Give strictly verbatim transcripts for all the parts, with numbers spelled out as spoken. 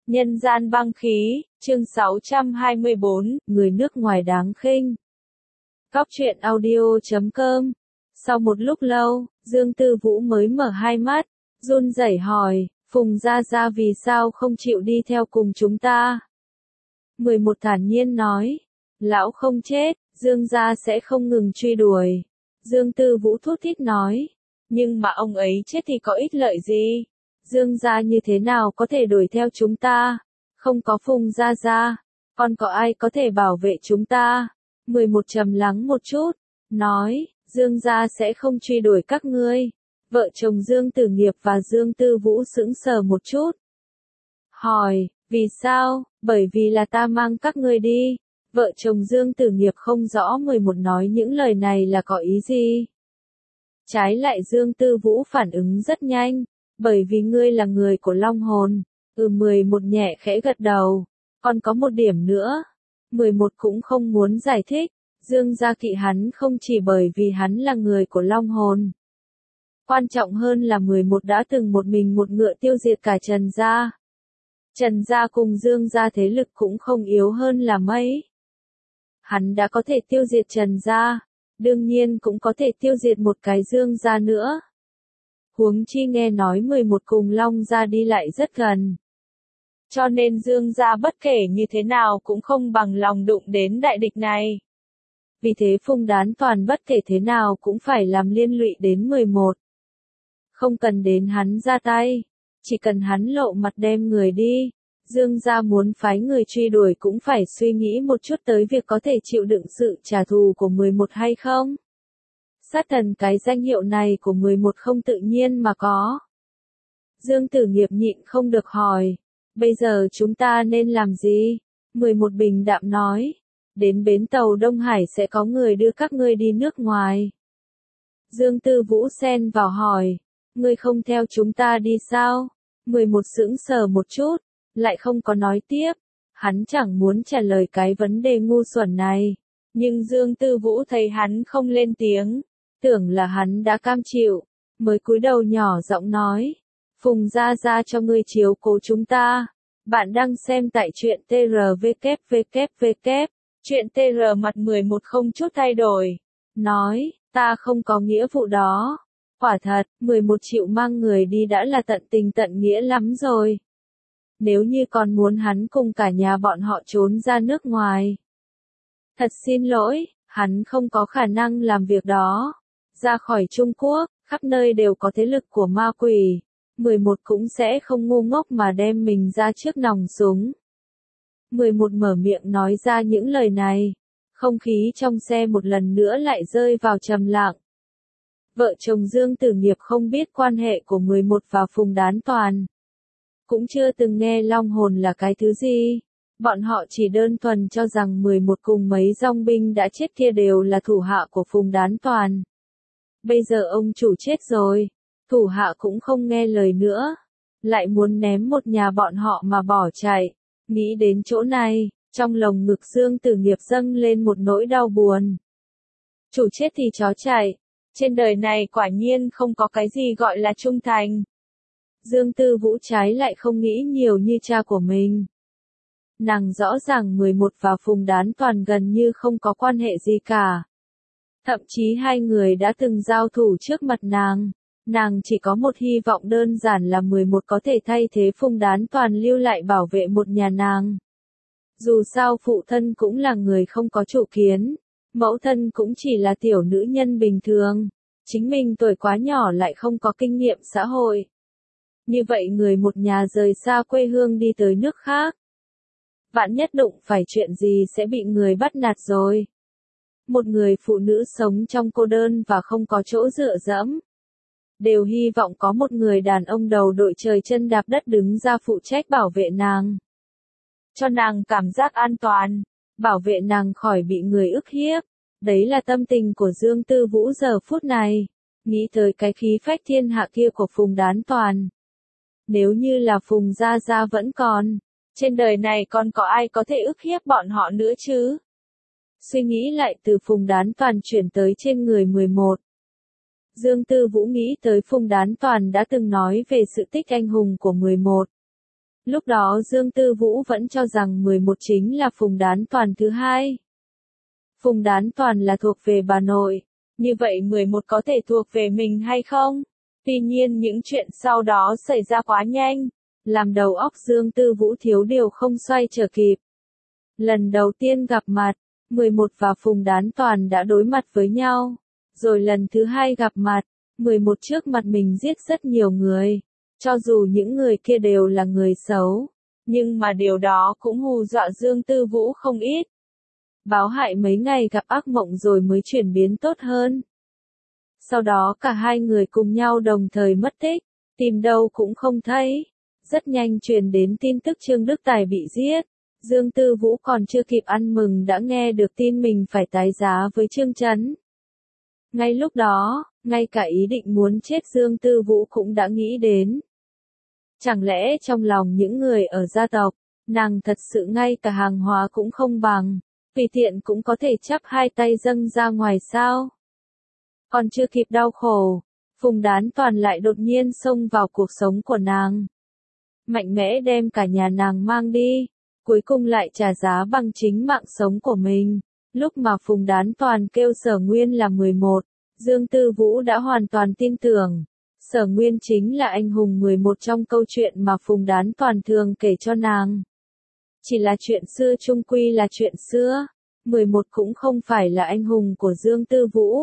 Nhân gian băng khí, chương sáu trăm hai mươi bốn, người nước ngoài đáng khinh. Cóc truyện audio chấm com. Sau một lúc lâu, Dương Tư Vũ mới mở hai mắt, run rẩy hỏi, Phùng Gia Gia vì sao không chịu đi theo cùng chúng ta? mười một thản nhiên nói, lão không chết, Dương Gia sẽ không ngừng truy đuổi. Dương Tư Vũ thút thít nói, nhưng mà ông ấy chết thì có ích lợi gì? Dương Gia như thế nào có thể đuổi theo chúng ta? Không có Phùng Gia Gia, còn có ai có thể bảo vệ chúng ta? mười một trầm lắng một chút, nói, Dương Gia sẽ không truy đuổi các ngươi. Vợ chồng Dương Tử Nghiệp và Dương Tư Vũ sững sờ một chút. Hỏi, vì sao? Bởi vì là ta mang các ngươi đi. Vợ chồng Dương Tử Nghiệp không rõ mười một nói những lời này là có ý gì. Trái lại Dương Tư Vũ phản ứng rất nhanh, bởi vì ngươi là người của Long Hồn. Ừ mười một nhẹ khẽ gật đầu, còn có một điểm nữa. mười một cũng không muốn giải thích, Dương Gia kỵ hắn không chỉ bởi vì hắn là người của Long Hồn. Quan trọng hơn là mười một đã từng một mình một ngựa tiêu diệt cả Trần Gia. Trần Gia cùng Dương Gia thế lực cũng không yếu hơn là mấy. Hắn đã có thể tiêu diệt Trần Gia, đương nhiên cũng có thể tiêu diệt một cái Dương Gia nữa. Huống chi nghe nói mười một cùng Long Gia đi lại rất gần. Cho nên Dương Gia bất kể như thế nào cũng không bằng lòng đụng đến đại địch này. Vì thế Phùng Đán Toàn bất kể thế nào cũng phải làm liên lụy đến mười một. Không cần đến hắn ra tay, chỉ cần hắn lộ mặt đem người đi. Dương Gia muốn phái người truy đuổi cũng phải suy nghĩ một chút tới việc có thể chịu đựng sự trả thù của mười một hay không. Sát thần cái danh hiệu này của mười một không tự nhiên mà có. Dương Tử Nghiệp nhịn không được hỏi, bây giờ chúng ta nên làm gì? mười một bình đạm nói, đến bến tàu Đông Hải sẽ có người đưa các ngươi đi nước ngoài. Dương Tư Vũ xen vào hỏi, ngươi không theo chúng ta đi sao? mười một sững sờ một chút, lại không có nói tiếp. Hắn chẳng muốn trả lời cái vấn đề ngu xuẩn này. Nhưng Dương Tư Vũ thấy hắn không lên tiếng, tưởng là hắn đã cam chịu, mới cúi đầu nhỏ giọng nói, Phùng Gia Gia cho ngươi chiếu cố chúng ta. Bạn đang xem tại truyện tê rờ vê kép vê kép vê kép, truyện tê rờ mặt mười một không chút thay đổi. Nói, ta không có nghĩa vụ đó. Quả thật, mười một triệu mang người đi đã là tận tình tận nghĩa lắm rồi. Nếu như còn muốn hắn cùng cả nhà bọn họ trốn ra nước ngoài. Thật xin lỗi, hắn không có khả năng làm việc đó. Ra khỏi Trung Quốc, khắp nơi đều có thế lực của ma quỷ. mười một cũng sẽ không ngu ngốc mà đem mình ra trước nòng súng. mười một mở miệng nói ra những lời này. Không khí trong xe một lần nữa lại rơi vào trầm lặng. Vợ chồng Dương Tử Nghiệp không biết quan hệ của mười một và Phùng Đán Toàn. Cũng chưa từng nghe Long Hồn là cái thứ gì. Bọn họ chỉ đơn thuần cho rằng mười một cùng mấy dòng binh đã chết kia đều là thủ hạ của Phùng Đán Toàn. Bây giờ ông chủ chết rồi, thủ hạ cũng không nghe lời nữa. Lại muốn ném một nhà bọn họ mà bỏ chạy. Nghĩ đến chỗ này, trong lồng ngực Dương Tử Nghiệp dâng lên một nỗi đau buồn. Chủ chết thì chó chạy. Trên đời này quả nhiên không có cái gì gọi là trung thành. Dương Tư Vũ trái lại không nghĩ nhiều như cha của mình. Nàng rõ ràng mười một và Phùng Đán Toàn gần như không có quan hệ gì cả. Thậm chí hai người đã từng giao thủ trước mặt nàng. Nàng chỉ có một hy vọng đơn giản là mười một có thể thay thế Phùng Đán Toàn lưu lại bảo vệ một nhà nàng. Dù sao phụ thân cũng là người không có chủ kiến. Mẫu thân cũng chỉ là tiểu nữ nhân bình thường. Chính mình tuổi quá nhỏ lại không có kinh nghiệm xã hội. Như vậy người một nhà rời xa quê hương đi tới nước khác. Vạn nhất đụng phải chuyện gì sẽ bị người bắt nạt rồi. Một người phụ nữ sống trong cô đơn và không có chỗ dựa dẫm. Đều hy vọng có một người đàn ông đầu đội trời chân đạp đất đứng ra phụ trách bảo vệ nàng. Cho nàng cảm giác an toàn, bảo vệ nàng khỏi bị người ức hiếp. Đấy là tâm tình của Dương Tư Vũ giờ phút này. Nghĩ tới cái khí phách thiên hạ kia của Phùng Đán Toàn. Nếu như là Phùng Gia Gia vẫn còn, trên đời này còn có ai có thể ức hiếp bọn họ nữa chứ? Suy nghĩ lại từ Phùng Đán Toàn chuyển tới trên người mười một. Dương Tư Vũ nghĩ tới Phùng Đán Toàn đã từng nói về sự tích anh hùng của mười một. Lúc đó Dương Tư Vũ vẫn cho rằng mười một chính là Phùng Đán Toàn thứ hai. Phùng Đán Toàn là thuộc về bà nội, như vậy mười một có thể thuộc về mình hay không? Tuy nhiên những chuyện sau đó xảy ra quá nhanh, làm đầu óc Dương Tư Vũ thiếu điều không xoay trở kịp. Lần đầu tiên gặp mặt, mười một và Phùng Đán Toàn đã đối mặt với nhau, rồi lần thứ hai gặp mặt, mười một trước mặt mình giết rất nhiều người, cho dù những người kia đều là người xấu, nhưng mà điều đó cũng hù dọa Dương Tư Vũ không ít. Báo hại mấy ngày gặp ác mộng rồi mới chuyển biến tốt hơn. Sau đó cả hai người cùng nhau đồng thời mất tích, tìm đâu cũng không thấy. Rất nhanh truyền đến tin tức Trương Đức Tài bị giết. Dương Tư Vũ còn chưa kịp ăn mừng đã nghe được tin mình phải tái giá với Trương Chấn. Ngay lúc đó, ngay cả ý định muốn chết Dương Tư Vũ cũng đã nghĩ đến. Chẳng lẽ trong lòng những người ở gia tộc, nàng thật sự ngay cả hàng hóa cũng không bằng, tùy tiện cũng có thể chắp hai tay dâng ra ngoài sao? Còn chưa kịp đau khổ, Phùng Đán Toàn lại đột nhiên xông vào cuộc sống của nàng. Mạnh mẽ đem cả nhà nàng mang đi, cuối cùng lại trả giá bằng chính mạng sống của mình. Lúc mà Phùng Đán Toàn kêu Sở Nguyên là mười một, Dương Tư Vũ đã hoàn toàn tin tưởng. Sở Nguyên chính là anh hùng mười một trong câu chuyện mà Phùng Đán Toàn thường kể cho nàng. Chỉ là chuyện xưa chung quy là chuyện xưa, mười một cũng không phải là anh hùng của Dương Tư Vũ.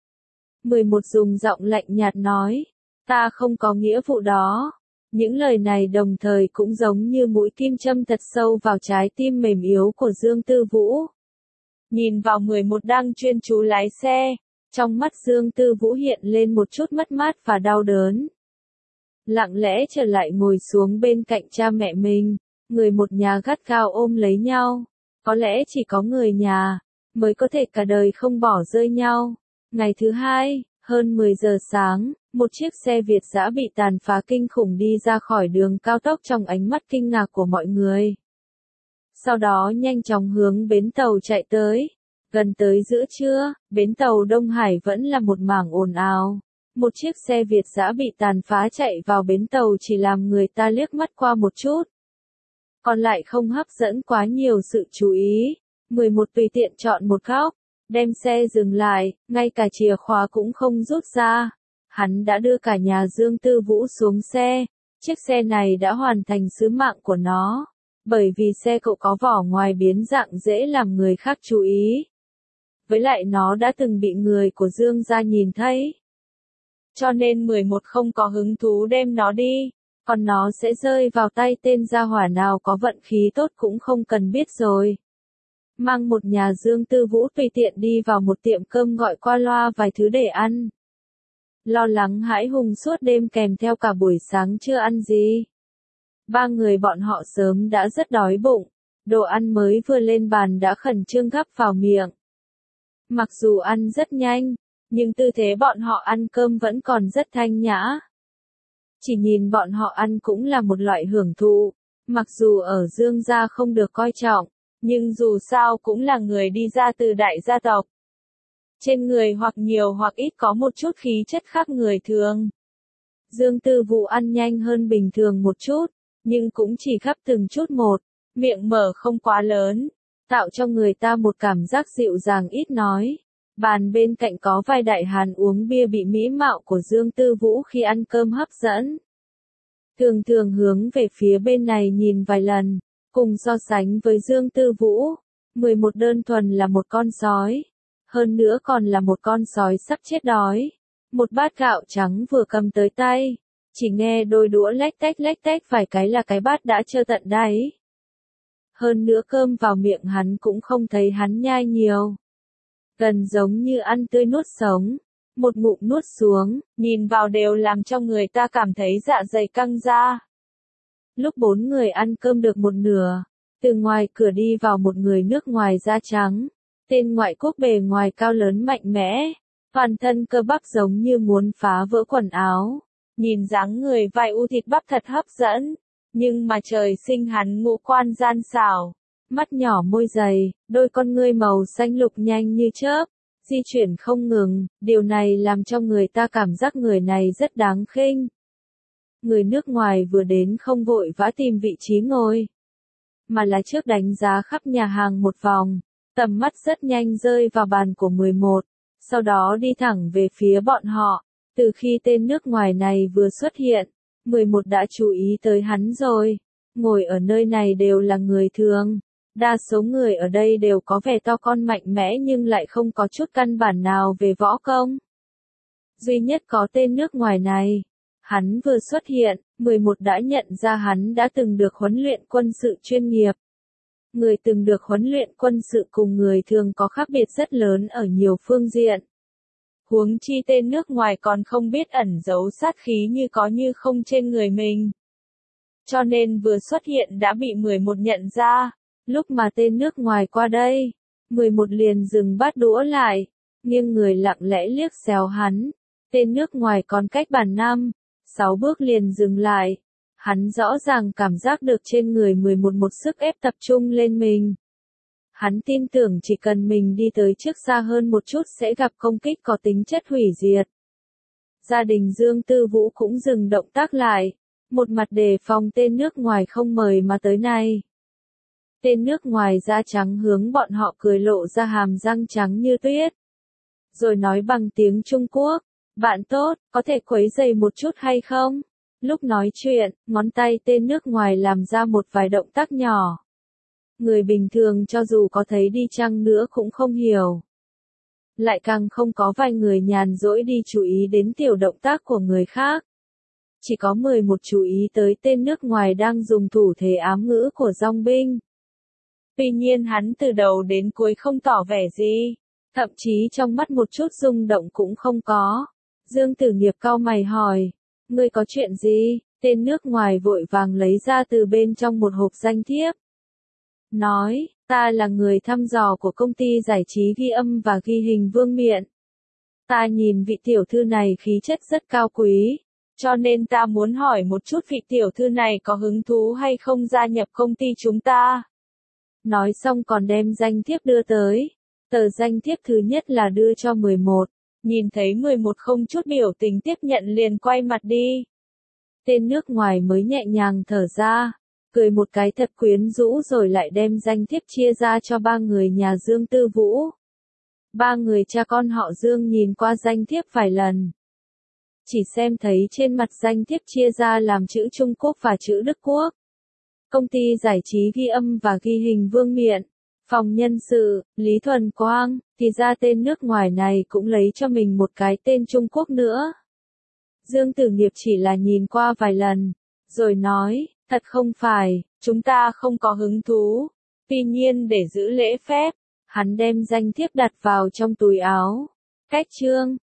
mười một dùng giọng lạnh nhạt nói, ta không có nghĩa vụ đó. Những lời này đồng thời cũng giống như mũi kim châm thật sâu vào trái tim mềm yếu của Dương Tư Vũ. Nhìn vào mười một đang chuyên chú lái xe, trong mắt Dương Tư Vũ hiện lên một chút mất mát và đau đớn. Lặng lẽ trở lại ngồi xuống bên cạnh cha mẹ mình, người một nhà gắt gao ôm lấy nhau. Có lẽ chỉ có người nhà mới có thể cả đời không bỏ rơi nhau. Ngày thứ hai, hơn mười giờ sáng, một chiếc xe Việt dã bị tàn phá kinh khủng đi ra khỏi đường cao tốc trong ánh mắt kinh ngạc của mọi người. Sau đó nhanh chóng hướng bến tàu chạy tới. Gần tới giữa trưa, bến tàu Đông Hải vẫn là một mảng ồn ào. Một chiếc xe Việt dã bị tàn phá chạy vào bến tàu chỉ làm người ta liếc mắt qua một chút. Còn lại không hấp dẫn quá nhiều sự chú ý. mười một tùy tiện chọn một góc, đem xe dừng lại, ngay cả chìa khóa cũng không rút ra. Hắn đã đưa cả nhà Dương Tư Vũ xuống xe. Chiếc xe này đã hoàn thành sứ mạng của nó. Bởi vì xe cộ có vỏ ngoài biến dạng dễ làm người khác chú ý. Với lại nó đã từng bị người của Dương gia nhìn thấy. Cho nên mười một không có hứng thú đem nó đi. Còn nó sẽ rơi vào tay tên gia hỏa nào có vận khí tốt cũng không cần biết rồi. Mang một nhà Dương Tư Vũ tùy tiện đi vào một tiệm cơm gọi qua loa vài thứ để ăn. Lo lắng hãi hùng suốt đêm kèm theo cả buổi sáng chưa ăn gì. Ba người bọn họ sớm đã rất đói bụng. Đồ ăn mới vừa lên bàn đã khẩn trương gắp vào miệng. Mặc dù ăn rất nhanh, nhưng tư thế bọn họ ăn cơm vẫn còn rất thanh nhã. Chỉ nhìn bọn họ ăn cũng là một loại hưởng thụ, mặc dù ở Dương gia không được coi trọng, nhưng dù sao cũng là người đi ra từ đại gia tộc. Trên người hoặc nhiều hoặc ít có một chút khí chất khác người thường. Dương Tư Vũ ăn nhanh hơn bình thường một chút, nhưng cũng chỉ gắp từng chút một, miệng mở không quá lớn, tạo cho người ta một cảm giác dịu dàng ít nói. Bàn bên cạnh có vài đại hán uống bia bị mỹ mạo của Dương Tư Vũ khi ăn cơm hấp dẫn. Thường thường hướng về phía bên này nhìn vài lần, cùng so sánh với Dương Tư Vũ, mười một đơn thuần là một con sói. Hơn nữa còn là một con sói sắp chết đói. Một bát gạo trắng vừa cầm tới tay, chỉ nghe đôi đũa lách tách lách tách vài cái là cái bát đã trơ tận đáy. Hơn nữa cơm vào miệng hắn cũng không thấy hắn nhai nhiều. Gần giống như ăn tươi nuốt sống, một ngụm nuốt xuống, nhìn vào đều làm cho người ta cảm thấy dạ dày căng ra. Lúc bốn người ăn cơm được một nửa, từ ngoài cửa đi vào một người nước ngoài da trắng. Tên ngoại quốc bề ngoài cao lớn mạnh mẽ, toàn thân cơ bắp giống như muốn phá vỡ quần áo. Nhìn dáng người vai u thịt bắp thật hấp dẫn, nhưng mà trời sinh hắn ngũ quan gian xảo, mắt nhỏ môi dày, đôi con ngươi màu xanh lục nhanh như chớp, di chuyển không ngừng, điều này làm cho người ta cảm giác người này rất đáng khinh. người nước ngoài vừa đến không vội vã tìm vị trí ngồi, mà là trước đánh giá khắp nhà hàng một vòng, tầm mắt rất nhanh rơi vào bàn của mười một, sau đó đi thẳng về phía bọn họ. Từ khi tên nước ngoài này vừa xuất hiện, mười một đã chú ý tới hắn rồi. Ngồi ở nơi này đều là người thường. Đa số người ở đây đều có vẻ to con mạnh mẽ nhưng lại không có chút căn bản nào về võ công. Duy nhất có tên nước ngoài này. Hắn vừa xuất hiện, mười một đã nhận ra hắn đã từng được huấn luyện quân sự chuyên nghiệp. Người từng được huấn luyện quân sự cùng người thường có khác biệt rất lớn ở nhiều phương diện. Huống chi tên nước ngoài còn không biết ẩn giấu sát khí như có như không trên người mình. Cho nên vừa xuất hiện đã bị mười một nhận ra. Lúc mà tên nước ngoài qua đây, mười một liền dừng bát đũa lại, nghiêng người lặng lẽ liếc xéo hắn. Tên nước ngoài còn cách bàn năm, sáu bước liền dừng lại. Hắn rõ ràng cảm giác được trên người mười một một sức ép tập trung lên mình. Hắn tin tưởng chỉ cần mình đi tới trước xa hơn một chút sẽ gặp công kích có tính chất hủy diệt. Gia đình Dương Tư Vũ cũng dừng động tác lại, một mặt đề phòng tên nước ngoài không mời mà tới này. Tên nước ngoài da trắng hướng bọn họ cười lộ ra hàm răng trắng như tuyết. Rồi nói bằng tiếng Trung Quốc, bạn tốt, có thể quấy rầy một chút hay không? Lúc nói chuyện, ngón tay tên nước ngoài làm ra một vài động tác nhỏ. Người bình thường cho dù có thấy đi chăng nữa cũng không hiểu. Lại càng không có vài người nhàn rỗi đi chú ý đến tiểu động tác của người khác. Chỉ có mười một chú ý tới tên nước ngoài đang dùng thủ thế ám ngữ của dong binh. Tuy nhiên hắn từ đầu đến cuối không tỏ vẻ gì, thậm chí trong mắt một chút rung động cũng không có. Dương Tử Nghiệp cau mày hỏi, ngươi có chuyện gì? Tên nước ngoài vội vàng lấy ra từ bên trong một hộp danh thiếp. Nói, ta là người thăm dò của công ty giải trí ghi âm và ghi hình Vương Miện. Ta nhìn vị tiểu thư này khí chất rất cao quý, cho nên ta muốn hỏi một chút vị tiểu thư này có hứng thú hay không gia nhập công ty chúng ta. Nói xong còn đem danh thiếp đưa tới. Tờ danh thiếp thứ nhất là đưa cho mười một, nhìn thấy mười một không chút biểu tình tiếp nhận liền quay mặt đi. Tên nước ngoài mới nhẹ nhàng thở ra, cười một cái thật quyến rũ rồi lại đem danh thiếp chia ra cho ba người nhà Dương Tư Vũ. Ba người cha con họ Dương nhìn qua danh thiếp vài lần. Chỉ xem thấy trên mặt danh thiếp chia ra làm chữ Trung Quốc và chữ Đức Quốc. Công ty giải trí ghi âm và ghi hình Vương Miện, phòng nhân sự, Lý Thuần Quang, thì ra tên nước ngoài này cũng lấy cho mình một cái tên Trung Quốc nữa. Dương Tử Nghiệp chỉ là nhìn qua vài lần, rồi nói, thật không phải, chúng ta không có hứng thú. Tuy nhiên để giữ lễ phép, hắn đem danh thiếp đặt vào trong túi áo. Cách chương